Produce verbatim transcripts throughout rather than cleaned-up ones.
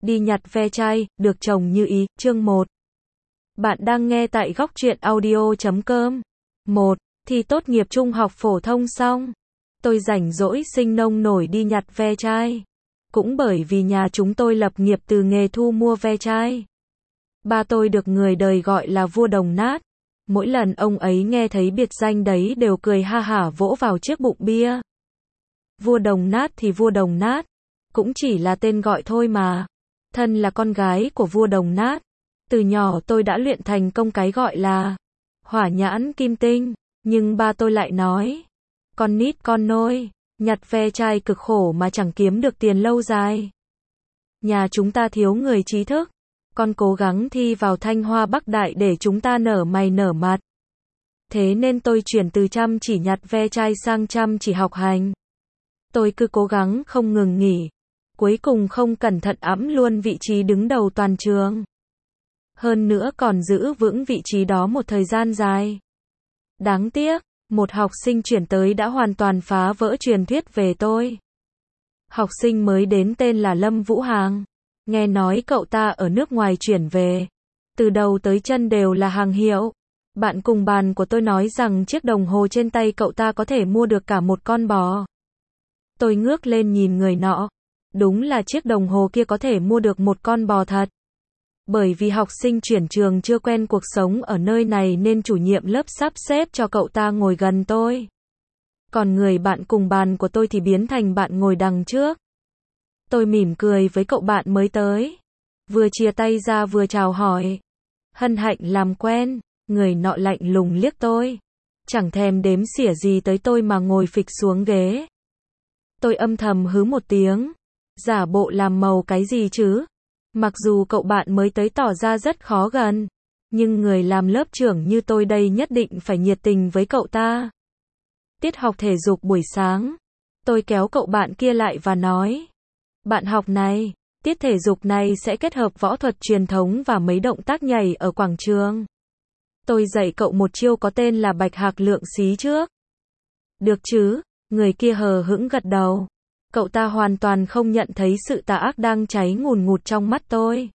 Đi nhặt ve chai, được chồng như ý, chương một. Bạn đang nghe tại góc truyện audio chấm com. một. Thi tốt nghiệp trung học phổ thông xong, tôi rảnh rỗi sinh nông nổi đi nhặt ve chai. Cũng bởi vì nhà chúng tôi lập nghiệp từ nghề thu mua ve chai. Ba tôi được người đời gọi là vua đồng nát. Mỗi lần ông ấy nghe thấy biệt danh đấy đều cười ha hả vỗ vào chiếc bụng bia. Vua đồng nát thì vua đồng nát, cũng chỉ là tên gọi thôi mà. Thân là con gái của vua đồng nát, từ nhỏ tôi đã luyện thành công cái gọi là hỏa nhãn kim tinh, nhưng ba tôi lại nói, con nít con nôi, nhặt ve chai cực khổ mà chẳng kiếm được tiền lâu dài. Nhà chúng ta thiếu người trí thức, con cố gắng thi vào Thanh Hoa Bắc Đại để chúng ta nở mày nở mặt. Thế nên tôi chuyển từ chăm chỉ nhặt ve chai sang chăm chỉ học hành. Tôi cứ cố gắng không ngừng nghỉ, cuối cùng không cẩn thận ẵm luôn vị trí đứng đầu toàn trường. Hơn nữa còn giữ vững vị trí đó một thời gian dài. Đáng tiếc, một học sinh chuyển tới đã hoàn toàn phá vỡ truyền thuyết về tôi. Học sinh mới đến tên là Lâm Vũ Hàng. Nghe nói cậu ta ở nước ngoài chuyển về, từ đầu tới chân đều là hàng hiệu. Bạn cùng bàn của tôi nói rằng chiếc đồng hồ trên tay cậu ta có thể mua được cả một con bò. Tôi ngước lên nhìn người nọ. Đúng là chiếc đồng hồ kia có thể mua được một con bò thật. Bởi vì học sinh chuyển trường chưa quen cuộc sống ở nơi này nên chủ nhiệm lớp sắp xếp cho cậu ta ngồi gần tôi. Còn người bạn cùng bàn của tôi thì biến thành bạn ngồi đằng trước. Tôi mỉm cười với cậu bạn mới tới, vừa chia tay ra vừa chào hỏi. Hân hạnh làm quen. Người nọ lạnh lùng liếc tôi, chẳng thèm đếm xỉa gì tới tôi mà ngồi phịch xuống ghế. Tôi âm thầm hứ một tiếng, giả bộ làm màu cái gì chứ. Mặc dù cậu bạn mới tới tỏ ra rất khó gần, nhưng người làm lớp trưởng như tôi đây nhất định phải nhiệt tình với cậu ta. Tiết học thể dục buổi sáng, tôi kéo cậu bạn kia lại và nói, bạn học này, tiết thể dục này sẽ kết hợp võ thuật truyền thống và mấy động tác nhảy ở quảng trường. Tôi dạy cậu một chiêu có tên là bạch hạc lượng xí trước. Được chứ? Người kia hờ hững gật đầu. Cậu ta hoàn toàn không nhận thấy sự tà ác đang cháy ngùn ngụt trong mắt tôi.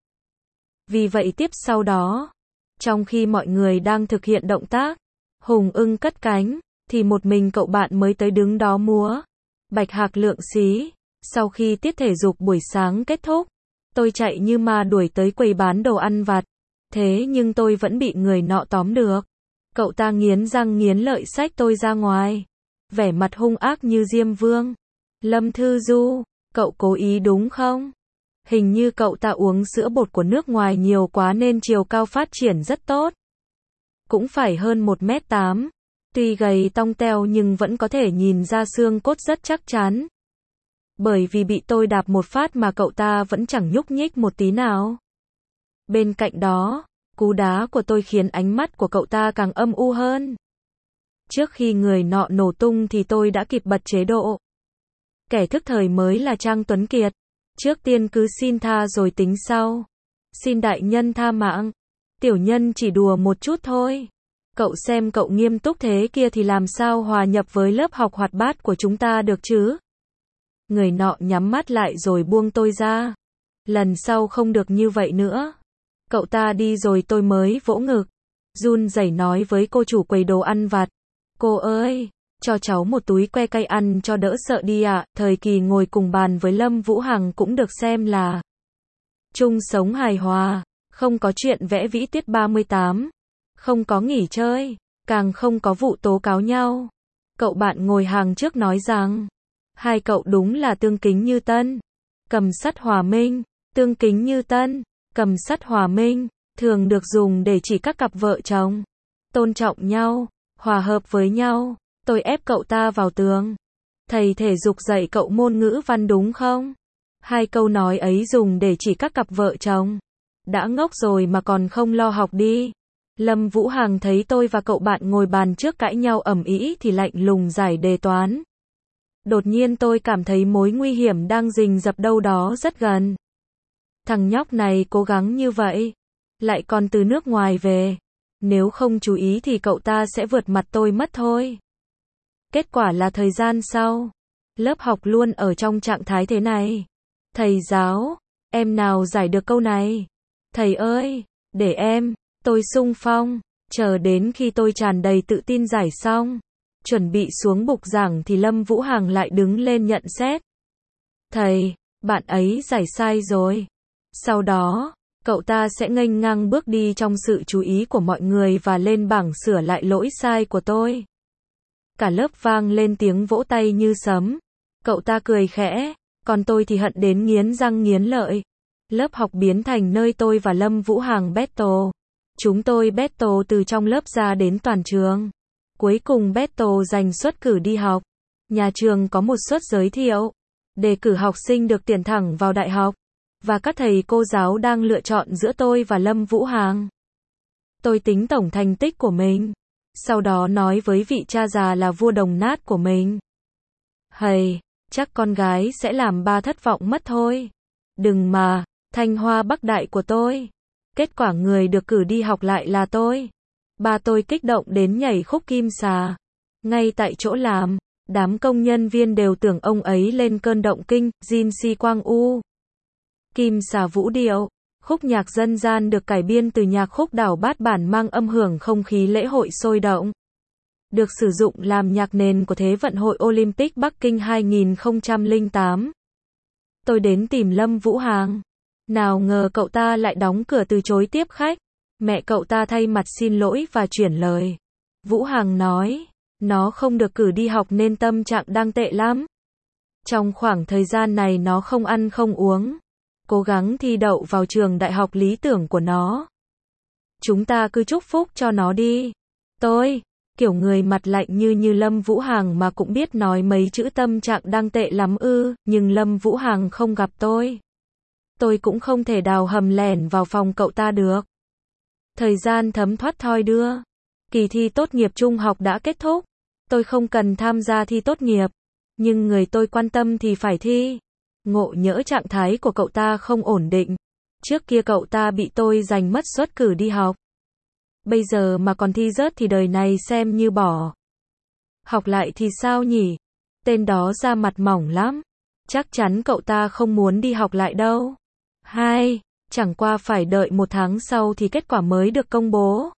Vì vậy tiếp sau đó, trong khi mọi người đang thực hiện động tác hùng ưng cất cánh, thì một mình cậu bạn mới tới đứng đó múa bạch hạc lượng xí. Sau khi tiết thể dục buổi sáng kết thúc, tôi chạy như ma đuổi tới quầy bán đồ ăn vặt. Thế nhưng tôi vẫn bị người nọ tóm được. Cậu ta nghiến răng nghiến lợi xách tôi ra ngoài, vẻ mặt hung ác như Diêm Vương. Lâm Thư Du, cậu cố ý đúng không? Hình như cậu ta uống sữa bột của nước ngoài nhiều quá nên chiều cao phát triển rất tốt. Cũng phải hơn một mét tám. Tuy gầy tong teo nhưng vẫn có thể nhìn ra xương cốt rất chắc chắn. Bởi vì bị tôi đạp một phát mà cậu ta vẫn chẳng nhúc nhích một tí nào. Bên cạnh đó, cú đá của tôi khiến ánh mắt của cậu ta càng âm u hơn. Trước khi người nọ nổ tung thì tôi đã kịp bật chế độ. Kẻ thức thời mới là Trang Tuấn Kiệt. Trước tiên cứ xin tha rồi tính sau. Xin đại nhân tha mạng. Tiểu nhân chỉ đùa một chút thôi. Cậu xem cậu nghiêm túc thế kia thì làm sao hòa nhập với lớp học hoạt bát của chúng ta được chứ? Người nọ nhắm mắt lại rồi buông tôi ra. Lần sau không được như vậy nữa. Cậu ta đi rồi tôi mới vỗ ngực, run rẩy nói với cô chủ quầy đồ ăn vặt. Cô ơi, cho cháu một túi que cay ăn cho đỡ sợ đi ạ. À. Thời kỳ ngồi cùng bàn với Lâm Vũ Hằng cũng được xem là chung sống hài hòa, không có chuyện vẽ vĩ tiết ba mươi tám, không có nghỉ chơi, càng không có vụ tố cáo nhau. Cậu bạn ngồi hàng trước nói rằng, hai cậu đúng là tương kính như tân, cầm sắt hòa minh. Tương kính như tân, cầm sắt hòa minh, thường được dùng để chỉ các cặp vợ chồng tôn trọng nhau, hòa hợp với nhau. Tôi ép cậu ta vào tường. Thầy thể dục dạy cậu môn ngữ văn đúng không? Hai câu nói ấy dùng để chỉ các cặp vợ chồng. Đã ngốc rồi mà còn không lo học đi. Lâm Vũ Hằng thấy tôi và cậu bạn ngồi bàn trước cãi nhau ầm ĩ thì lạnh lùng giải đề toán. Đột nhiên tôi cảm thấy mối nguy hiểm đang rình rập đâu đó rất gần. Thằng nhóc này cố gắng như vậy, lại còn từ nước ngoài về. Nếu không chú ý thì cậu ta sẽ vượt mặt tôi mất thôi. Kết quả là thời gian sau, lớp học luôn ở trong trạng thái thế này. Thầy giáo, Em nào giải được câu này? Thầy ơi, để em, tôi xung phong. Chờ đến khi tôi tràn đầy tự tin giải xong, chuẩn bị xuống bục giảng thì Lâm Vũ Hằng lại đứng lên nhận xét. Thầy, bạn ấy giải sai rồi. Sau đó, cậu ta sẽ nghênh ngang bước đi trong sự chú ý của mọi người và lên bảng sửa lại lỗi sai của tôi. Cả lớp vang lên tiếng vỗ tay như sấm. Cậu ta cười khẽ, còn tôi thì hận đến nghiến răng nghiến lợi. Lớp học biến thành nơi tôi và Lâm Vũ Hằng battle. Chúng tôi battle từ trong lớp ra đến toàn trường. Cuối cùng battle giành suất cử đi học. Nhà trường có một suất giới thiệu, đề cử học sinh được tuyển thẳng vào đại học. Và các thầy cô giáo đang lựa chọn giữa tôi và Lâm Vũ Hằng. Tôi tính tổng thành tích của mình. Sau đó nói với vị cha già là vua đồng nát của mình. Hầy, chắc con gái sẽ làm ba thất vọng mất thôi. Đừng mà, Thanh Hoa Bắc Đại của tôi. Kết quả người được cử đi học lại là tôi. Ba tôi kích động đến nhảy khúc kim xà. Ngay tại chỗ làm, đám công nhân viên đều tưởng ông ấy lên cơn động kinh, Jin Si Quang U. Kim xà vũ điệu, khúc nhạc dân gian được cải biên từ nhạc khúc đảo bát bản mang âm hưởng không khí lễ hội sôi động. Được sử dụng làm nhạc nền của Thế vận hội Olympic Bắc Kinh hai không không tám. Tôi đến tìm Lâm Vũ Hằng. Nào ngờ cậu ta lại đóng cửa từ chối tiếp khách. Mẹ cậu ta thay mặt xin lỗi và chuyển lời. Vũ Hằng nói, nó không được cử đi học nên tâm trạng đang tệ lắm. Trong khoảng thời gian này nó không ăn không uống. Cố gắng thi đậu vào trường đại học lý tưởng của nó. Chúng ta cứ chúc phúc cho nó đi. Tôi, kiểu người mặt lạnh như như Lâm Vũ Hằng mà cũng biết nói mấy chữ tâm trạng đang tệ lắm ư, nhưng Lâm Vũ Hằng không gặp tôi. Tôi cũng không thể đào hầm lẻn vào phòng cậu ta được. Thời gian thấm thoát thoi đưa. Kỳ thi tốt nghiệp trung học đã kết thúc. Tôi không cần tham gia thi tốt nghiệp. Nhưng người tôi quan tâm thì phải thi. Ngộ nhỡ trạng thái của cậu ta không ổn định. Trước kia cậu ta bị tôi giành mất suất cử đi học. Bây giờ mà còn thi rớt thì đời này xem như bỏ. Học lại thì sao nhỉ? Tên đó da mặt mỏng lắm. Chắc chắn cậu ta không muốn đi học lại đâu. Hai, chẳng qua phải đợi một tháng sau thì kết quả mới được công bố.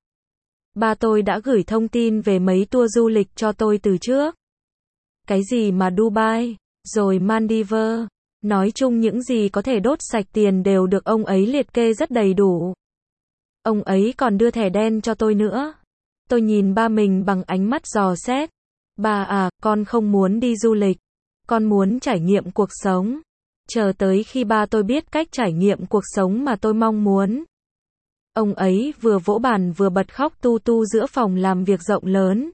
Ba tôi đã gửi thông tin về mấy tour du lịch cho tôi từ trước. Cái gì mà Dubai, rồi Maldives. Nói chung những gì có thể đốt sạch tiền đều được ông ấy liệt kê rất đầy đủ. Ông ấy còn đưa thẻ đen cho tôi nữa. Tôi nhìn ba mình bằng ánh mắt dò xét. Ba à, con không muốn đi du lịch. Con muốn trải nghiệm cuộc sống. Chờ tới khi ba tôi biết cách trải nghiệm cuộc sống mà tôi mong muốn. Ông ấy vừa vỗ bàn vừa bật khóc tu tu giữa phòng làm việc rộng lớn.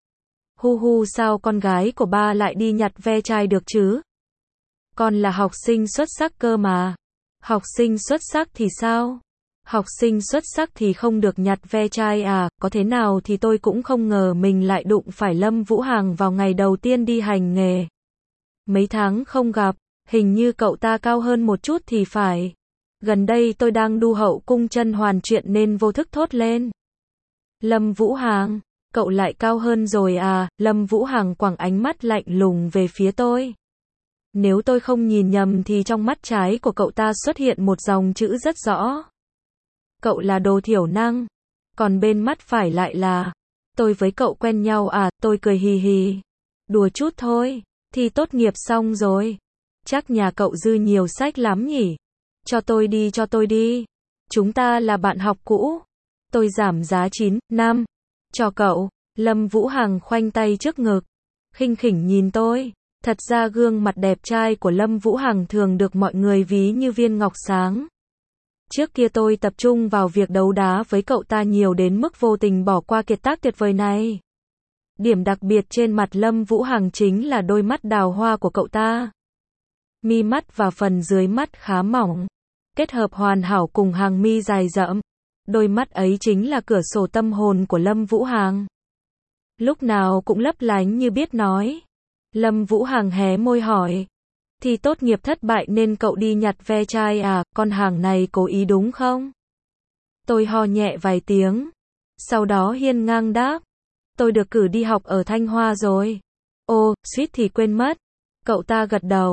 Hu hu, sao con gái của ba lại đi nhặt ve chai được chứ? Con là học sinh xuất sắc cơ mà. Học sinh xuất sắc thì sao? Học sinh xuất sắc thì không được nhặt ve chai à? Có thế nào thì tôi cũng không ngờ mình lại đụng phải Lâm Vũ Hằng vào ngày đầu tiên đi hành nghề. Mấy tháng không gặp, hình như cậu ta cao hơn một chút thì phải. Gần đây tôi đang đu hậu cung chân hoàn chuyện nên vô thức thốt lên. Lâm Vũ Hằng, cậu lại cao hơn rồi à? Lâm Vũ Hằng quẳng ánh mắt lạnh lùng về phía tôi. Nếu tôi không nhìn nhầm thì trong mắt trái của cậu ta xuất hiện một dòng chữ rất rõ. Cậu là đồ thiểu năng. Còn bên mắt phải lại là, tôi với cậu quen nhau à? Tôi cười hì hì. Đùa chút thôi, thi tốt nghiệp xong rồi. Chắc nhà cậu dư nhiều sách lắm nhỉ? Cho tôi đi, cho tôi đi. Chúng ta là bạn học cũ. Tôi giảm giá chín, năm. Cho cậu. Lâm Vũ Hằng khoanh tay trước ngực. Khinh khỉnh nhìn tôi. Thật ra gương mặt đẹp trai của Lâm Vũ Hằng thường được mọi người ví như viên ngọc sáng. Trước kia tôi tập trung vào việc đấu đá với cậu ta nhiều đến mức vô tình bỏ qua kiệt tác tuyệt vời này. Điểm đặc biệt trên mặt Lâm Vũ Hằng chính là đôi mắt đào hoa của cậu ta. Mi mắt và phần dưới mắt khá mỏng, kết hợp hoàn hảo cùng hàng mi dài rậm. Đôi mắt ấy chính là cửa sổ tâm hồn của Lâm Vũ Hằng. Lúc nào cũng lấp lánh như biết nói. Lâm Vũ Hằng hé môi hỏi. Thì tốt nghiệp thất bại nên cậu đi nhặt ve chai à? Con hàng này cố ý đúng không? Tôi ho nhẹ vài tiếng. Sau đó hiên ngang đáp. Tôi được cử đi học ở Thanh Hoa rồi. Ô, suýt thì quên mất. Cậu ta gật đầu.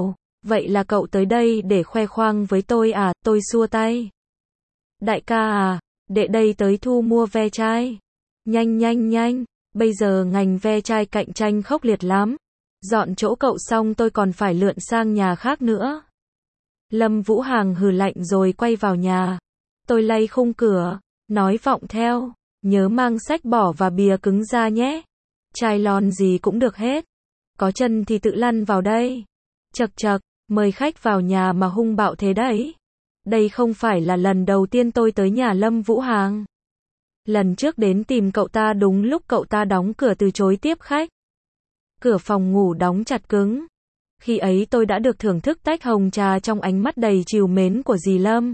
Vậy là cậu tới đây để khoe khoang với tôi à? Tôi xua tay. Đại ca à, đệ đây tới thu mua ve chai. Nhanh nhanh nhanh, bây giờ ngành ve chai cạnh tranh khốc liệt lắm. Dọn chỗ cậu xong tôi còn phải lượn sang nhà khác nữa. Lâm Vũ Hằng hừ lạnh rồi quay vào nhà. Tôi lay khung cửa, nói vọng theo, nhớ mang sách bỏ và bìa cứng ra nhé. Chai lon gì cũng được hết. Có chân thì tự lăn vào đây. Chậc chậc, mời khách vào nhà mà hung bạo thế đấy. Đây không phải là lần đầu tiên tôi tới nhà Lâm Vũ Hằng. Lần trước đến tìm cậu ta đúng lúc cậu ta đóng cửa từ chối tiếp khách. Cửa phòng ngủ đóng chặt cứng. Khi ấy tôi đã được thưởng thức tách hồng trà trong ánh mắt đầy trìu mến của dì Lâm.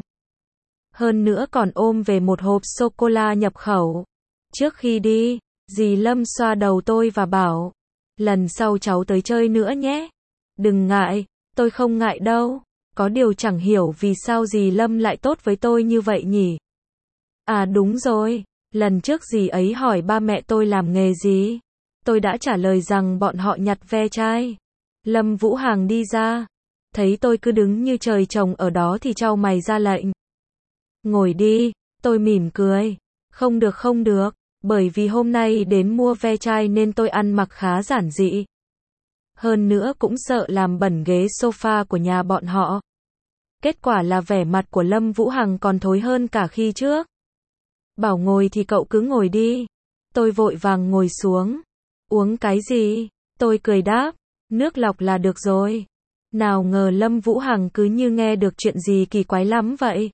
Hơn nữa còn ôm về một hộp sô-cô-la nhập khẩu. Trước khi đi, dì Lâm xoa đầu tôi và bảo, lần sau cháu tới chơi nữa nhé. Đừng ngại, tôi không ngại đâu. Có điều chẳng hiểu vì sao dì Lâm lại tốt với tôi như vậy nhỉ. À đúng rồi, lần trước dì ấy hỏi ba mẹ tôi làm nghề gì. Tôi đã trả lời rằng bọn họ nhặt ve chai. Lâm Vũ Hằng đi ra, thấy tôi cứ đứng như trời trồng ở đó thì chau mày ra lệnh. Ngồi đi, tôi mỉm cười. Không được không được, bởi vì hôm nay đến mua ve chai nên tôi ăn mặc khá giản dị. Hơn nữa cũng sợ làm bẩn ghế sofa của nhà bọn họ. Kết quả là vẻ mặt của Lâm Vũ Hằng còn thối hơn cả khi trước. Bảo ngồi thì cậu cứ ngồi đi. Tôi vội vàng ngồi xuống. Uống cái gì? Tôi cười đáp. Nước lọc là được rồi. Nào ngờ Lâm Vũ Hằng cứ như nghe được chuyện gì kỳ quái lắm vậy.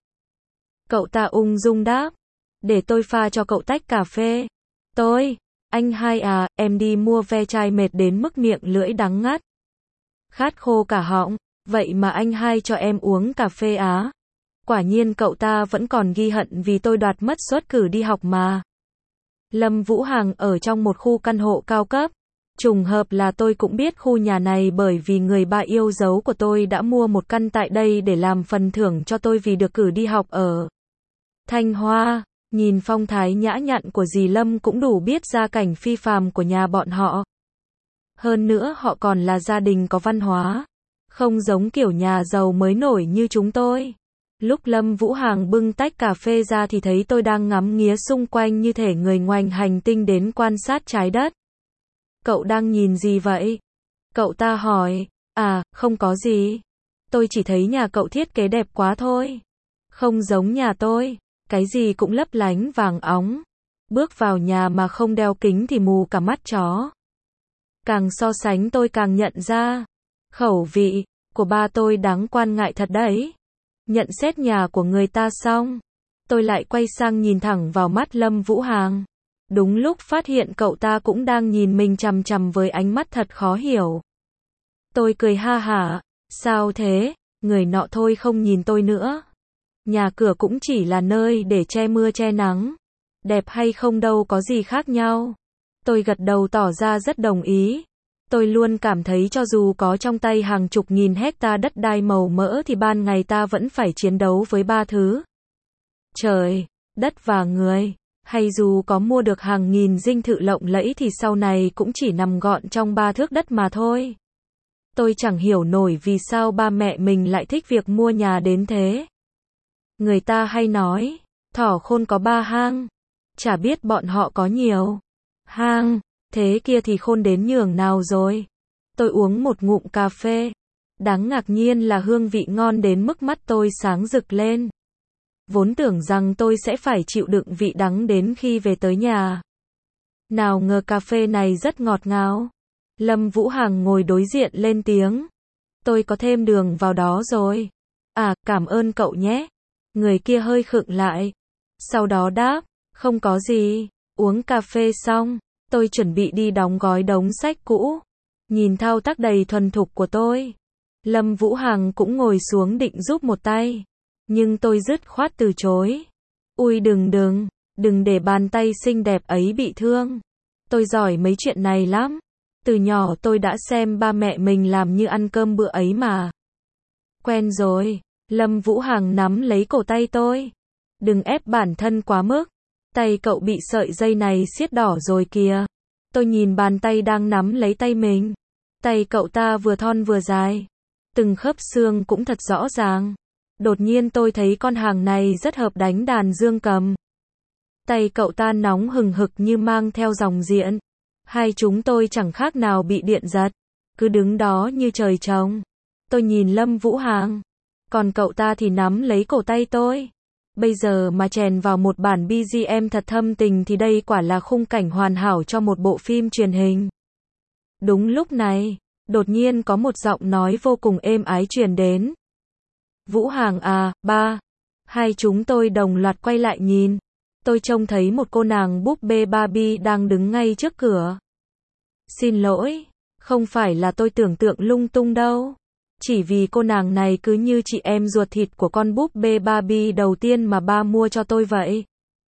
Cậu ta ung dung đáp. Để tôi pha cho cậu tách cà phê. Tôi, anh hai à, em đi mua ve chai mệt đến mức miệng lưỡi đắng ngắt. Khát khô cả họng, vậy mà anh hai cho em uống cà phê á. Quả nhiên cậu ta vẫn còn ghi hận vì tôi đoạt mất suất cử đi học mà. Lâm Vũ Hằng ở trong một khu căn hộ cao cấp. Trùng hợp là tôi cũng biết khu nhà này bởi vì người ba yêu dấu của tôi đã mua một căn tại đây để làm phần thưởng cho tôi vì được cử đi học ở Thanh Hoa. Nhìn phong thái nhã nhặn của dì Lâm cũng đủ biết gia cảnh phi phàm của nhà bọn họ. Hơn nữa họ còn là gia đình có văn hóa, không giống kiểu nhà giàu mới nổi như chúng tôi. Lúc Lâm Vũ Hằng bưng tách cà phê ra thì thấy tôi đang ngắm nghía xung quanh như thể người ngoài hành tinh đến quan sát trái đất. Cậu đang nhìn gì vậy? Cậu ta hỏi. À, không có gì. Tôi chỉ thấy nhà cậu thiết kế đẹp quá thôi. Không giống nhà tôi, cái gì cũng lấp lánh vàng óng. Bước vào nhà mà không đeo kính thì mù cả mắt chó. Càng so sánh tôi càng nhận ra, khẩu vị của ba tôi đáng quan ngại thật đấy. Nhận xét nhà của người ta xong, tôi lại quay sang nhìn thẳng vào mắt Lâm Vũ Hằng. Đúng lúc phát hiện cậu ta cũng đang nhìn mình chằm chằm với ánh mắt thật khó hiểu. Tôi cười ha hả, sao thế, người nọ thôi không nhìn tôi nữa. Nhà cửa cũng chỉ là nơi để che mưa che nắng. Đẹp hay không đâu có gì khác nhau. Tôi gật đầu tỏ ra rất đồng ý. Tôi luôn cảm thấy cho dù có trong tay hàng chục nghìn hecta đất đai màu mỡ thì ban ngày ta vẫn phải chiến đấu với ba thứ. Trời, đất và người. Hay dù có mua được hàng nghìn dinh thự lộng lẫy thì sau này cũng chỉ nằm gọn trong ba thước đất mà thôi. Tôi chẳng hiểu nổi vì sao ba mẹ mình lại thích việc mua nhà đến thế. Người ta hay nói, thỏ khôn có ba hang. Chả biết bọn họ có nhiều hang, thế kia thì khôn đến nhường nào rồi. Tôi uống một ngụm cà phê. Đáng ngạc nhiên là hương vị ngon đến mức mắt tôi sáng rực lên. Vốn tưởng rằng tôi sẽ phải chịu đựng vị đắng đến khi về tới nhà. Nào ngờ cà phê này rất ngọt ngào. Lâm Vũ Hằng ngồi đối diện lên tiếng. Tôi có thêm đường vào đó rồi. À, cảm ơn cậu nhé. Người kia hơi khựng lại. Sau đó đáp, không có gì. Uống cà phê xong, tôi chuẩn bị đi đóng gói đống sách cũ. Nhìn thao tác đầy thuần thục của tôi, Lâm Vũ Hằng cũng ngồi xuống định giúp một tay. Nhưng tôi dứt khoát từ chối. Ui đừng đừng, đừng để bàn tay xinh đẹp ấy bị thương. Tôi giỏi mấy chuyện này lắm. Từ nhỏ tôi đã xem ba mẹ mình làm như ăn cơm bữa ấy mà. Quen rồi. Lâm Vũ Hằng nắm lấy cổ tay tôi. Đừng ép bản thân quá mức. Tay cậu bị sợi dây này siết đỏ rồi kìa. Tôi nhìn bàn tay đang nắm lấy tay mình. Tay cậu ta vừa thon vừa dài. từng khớp xương cũng thật rõ ràng. Đột nhiên tôi thấy con hàng này rất hợp đánh đàn dương cầm. Tay cậu ta nóng hừng hực như mang theo dòng điện. Hai chúng tôi chẳng khác nào bị điện giật, cứ đứng đó như trời trồng. Tôi nhìn Lâm Vũ Hằng, còn cậu ta thì nắm lấy cổ tay tôi. Bây giờ mà chèn vào một bản bê giê em thật thâm tình thì đây quả là khung cảnh hoàn hảo cho một bộ phim truyền hình. Đúng lúc này, đột nhiên có một giọng nói vô cùng êm ái truyền đến. Vũ Hằng à, ba. Hai chúng tôi đồng loạt quay lại nhìn. Tôi trông thấy một cô nàng búp bê Barbie đang đứng ngay trước cửa. Xin lỗi, không phải là tôi tưởng tượng lung tung đâu. Chỉ vì cô nàng này cứ như chị em ruột thịt của con búp bê Barbie đầu tiên mà ba mua cho tôi vậy.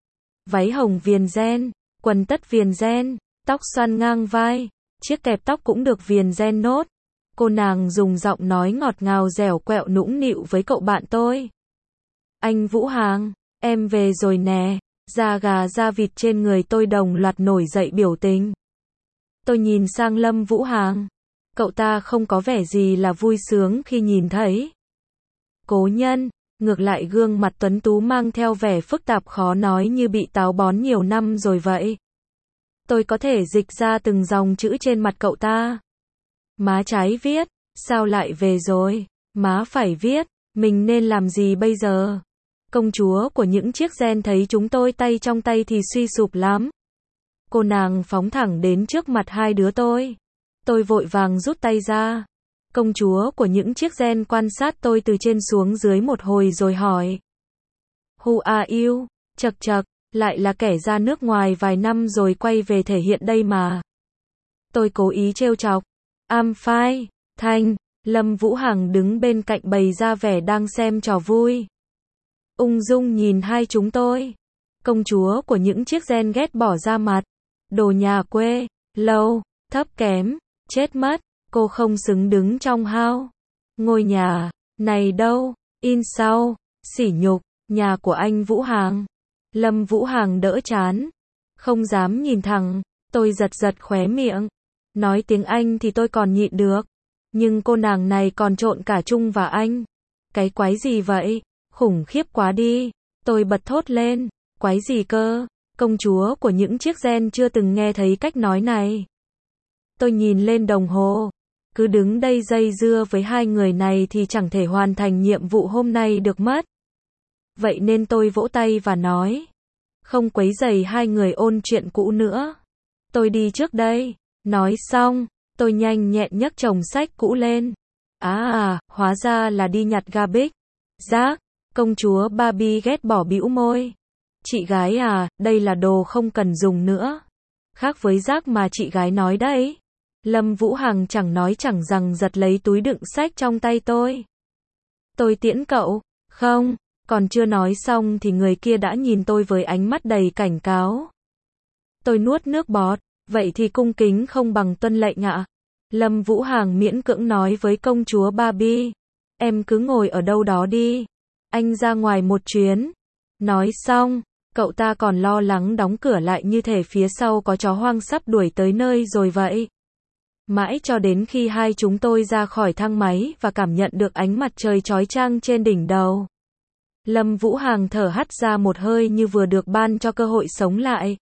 Váy hồng viền ren, quần tất viền ren, tóc xoăn ngang vai, chiếc kẹp tóc cũng được viền ren nốt. Cô nàng dùng giọng nói ngọt ngào dẻo quẹo nũng nịu với cậu bạn tôi. Anh Vũ Hằng, em về rồi nè. Da gà da vịt trên người tôi đồng loạt nổi dậy biểu tình. Tôi nhìn sang Lâm Vũ Hằng. Cậu ta không có vẻ gì là vui sướng khi nhìn thấy cố nhân, ngược lại gương mặt tuấn tú mang theo vẻ phức tạp khó nói như bị táo bón nhiều năm rồi vậy. Tôi có thể dịch ra từng dòng chữ trên mặt cậu ta. Má trái viết, sao lại về rồi? Má phải viết, mình nên làm gì bây giờ? Công chúa của những chiếc ren thấy chúng tôi tay trong tay thì suy sụp lắm. Cô nàng phóng thẳng đến trước mặt hai đứa tôi. Tôi vội vàng rút tay ra. Công chúa của những chiếc ren quan sát tôi từ trên xuống dưới một hồi rồi hỏi. Who are you? Chật chật, lại là kẻ ra nước ngoài vài năm rồi quay về thể hiện đây mà. Tôi cố ý trêu chọc. I'm fine, Thanh. Lâm Vũ Hằng đứng bên cạnh bày ra vẻ đang xem trò vui. Ung dung nhìn hai chúng tôi. Công chúa của những chiếc ren ghét bỏ ra mặt. Đồ nhà quê, lâu, thấp kém, chết mất, cô không xứng đứng trong hao. Ngôi nhà, này đâu, in sau, sỉ nhục, nhà của anh Vũ Hằng. Lâm Vũ Hằng đỡ chán. Không dám nhìn thẳng, tôi giật giật khóe miệng. Nói tiếng Anh thì tôi còn nhịn được. Nhưng cô nàng này còn trộn cả Trung và Anh. Cái quái gì vậy? Khủng khiếp quá đi. Tôi bật thốt lên. Quái gì cơ? Công chúa của những chiếc ren chưa từng nghe thấy cách nói này. Tôi nhìn lên đồng hồ. Cứ đứng đây dây dưa với hai người này thì chẳng thể hoàn thành nhiệm vụ hôm nay được mất. Vậy nên tôi vỗ tay và nói. Không quấy rầy hai người ôn chuyện cũ nữa. Tôi đi trước đây. Nói xong, tôi nhanh nhẹn nhấc chồng sách cũ lên. À à, hóa ra là đi nhặt garbage. Rác. Công chúa Barbie ghét bỏ bĩu môi. Chị gái à, đây là đồ không cần dùng nữa. Khác với rác mà chị gái nói đấy. Lâm Vũ Hằng chẳng nói chẳng rằng giật lấy túi đựng sách trong tay tôi. Tôi tiễn cậu. Không, còn chưa nói xong thì người kia đã nhìn tôi với ánh mắt đầy cảnh cáo. Tôi nuốt nước bọt. Vậy thì cung kính không bằng tuân lệnh ạ. Lâm Vũ Hằng miễn cưỡng nói với công chúa Barbie. Em cứ ngồi ở đâu đó đi. Anh ra ngoài một chuyến. Nói xong, cậu ta còn lo lắng đóng cửa lại như thể phía sau có chó hoang sắp đuổi tới nơi rồi vậy. Mãi cho đến khi hai chúng tôi ra khỏi thang máy và cảm nhận được ánh mặt trời chói chang trên đỉnh đầu. Lâm Vũ Hằng thở hắt ra một hơi như vừa được ban cho cơ hội sống lại.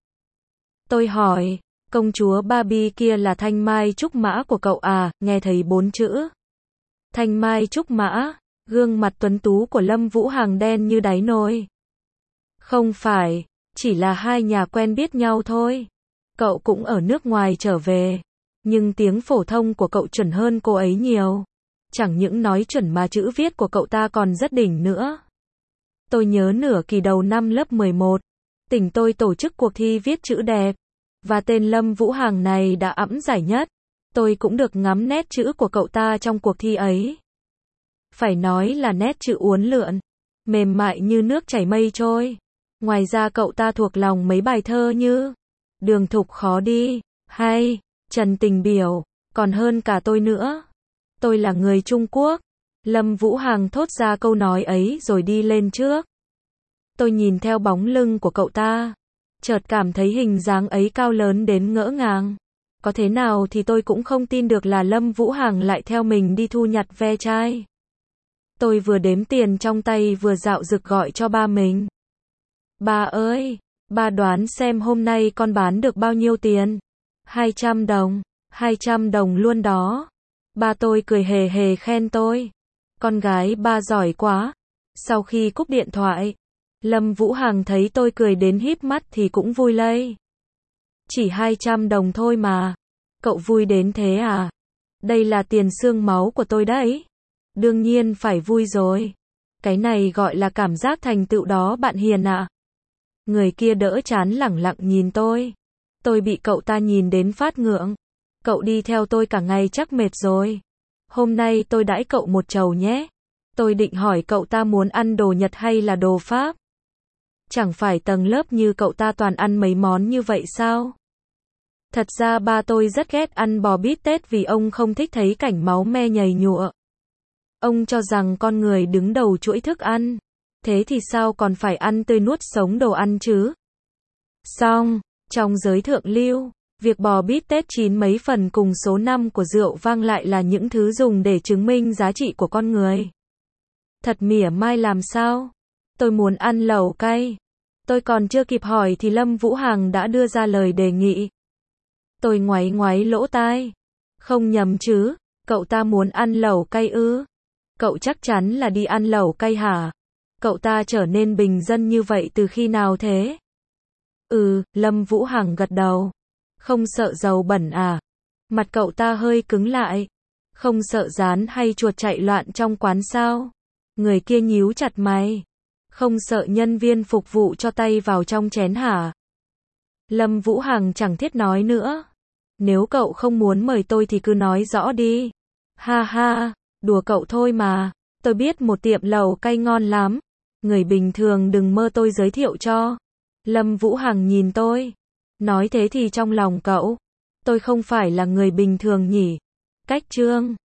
Tôi hỏi. Công chúa Barbie kia là Thanh Mai Trúc Mã của cậu à, nghe thấy bốn chữ. Thanh Mai Trúc Mã, gương mặt tuấn tú của Lâm Vũ Hằng đen như đáy nồi. Không phải, chỉ là hai nhà quen biết nhau thôi. Cậu cũng ở nước ngoài trở về. Nhưng tiếng phổ thông của cậu chuẩn hơn cô ấy nhiều. Chẳng những nói chuẩn mà chữ viết của cậu ta còn rất đỉnh nữa. Tôi nhớ nửa kỳ đầu năm lớp mười một, tỉnh tôi tổ chức cuộc thi viết chữ đẹp. Và tên Lâm Vũ Hằng này đã ẵm giải nhất. Tôi cũng được ngắm nét chữ của cậu ta trong cuộc thi ấy. Phải nói là nét chữ uốn lượn, mềm mại như nước chảy mây trôi. Ngoài ra cậu ta thuộc lòng mấy bài thơ như Đường Thục Khó Đi, hay Trần Tình Biểu, còn hơn cả tôi nữa. Tôi là người Trung Quốc. Lâm Vũ Hằng thốt ra câu nói ấy rồi đi lên trước. Tôi nhìn theo bóng lưng của cậu ta. Chợt cảm thấy hình dáng ấy cao lớn đến ngỡ ngàng. Có thế nào thì tôi cũng không tin được là Lâm Vũ Hằng lại theo mình đi thu nhặt ve chai. Tôi vừa đếm tiền trong tay vừa dạo dực gọi cho ba mình. Ba ơi, ba đoán xem hôm nay con bán được bao nhiêu tiền? hai trăm đồng, hai trăm đồng luôn đó. Ba tôi cười hề hề khen tôi. Con gái ba giỏi quá. Sau khi cúp điện thoại, Lâm Vũ Hằng thấy tôi cười đến híp mắt thì cũng vui lây. Chỉ hai trăm đồng thôi mà. Cậu vui đến thế à? Đây là tiền xương máu của tôi đấy. Đương nhiên phải vui rồi. Cái này gọi là cảm giác thành tựu đó bạn Hiền ạ. Người kia đỡ chán lẳng lặng nhìn tôi. Tôi bị cậu ta nhìn đến phát ngượng. Cậu đi theo tôi cả ngày chắc mệt rồi. Hôm nay tôi đãi cậu một chầu nhé. Tôi định hỏi cậu ta muốn ăn đồ Nhật hay là đồ Pháp. Chẳng phải tầng lớp như cậu ta toàn ăn mấy món như vậy sao? Thật ra ba tôi rất ghét ăn bò bít tết vì ông không thích thấy cảnh máu me nhầy nhụa. Ông cho rằng con người đứng đầu chuỗi thức ăn. Thế thì sao còn phải ăn tươi nuốt sống đồ ăn chứ? Xong, trong giới thượng lưu, việc bò bít tết chín mấy phần cùng số năm của rượu vang lại là những thứ dùng để chứng minh giá trị của con người. Thật mỉa mai làm sao? Tôi muốn ăn lẩu cay. Tôi còn chưa kịp hỏi thì Lâm Vũ Hằng đã đưa ra lời đề nghị. Tôi ngoáy ngoáy lỗ tai. Không nhầm chứ, cậu ta muốn ăn lẩu cay ư? Cậu chắc chắn là đi ăn lẩu cay hả? Cậu ta trở nên bình dân như vậy từ khi nào thế? Ừ, Lâm Vũ Hằng gật đầu. Không sợ dầu bẩn à? Mặt cậu ta hơi cứng lại. Không sợ rán hay chuột chạy loạn trong quán sao? Người kia nhíu chặt mày. Không sợ nhân viên phục vụ cho tay vào trong chén hả? Lâm Vũ Hằng chẳng thiết nói nữa. Nếu cậu không muốn mời tôi thì cứ nói rõ đi. Ha ha, đùa cậu thôi mà. Tôi biết một tiệm lẩu cay ngon lắm. Người bình thường đừng mơ tôi giới thiệu cho. Lâm Vũ Hằng nhìn tôi. Nói thế thì trong lòng cậu, tôi không phải là người bình thường nhỉ? Cách chương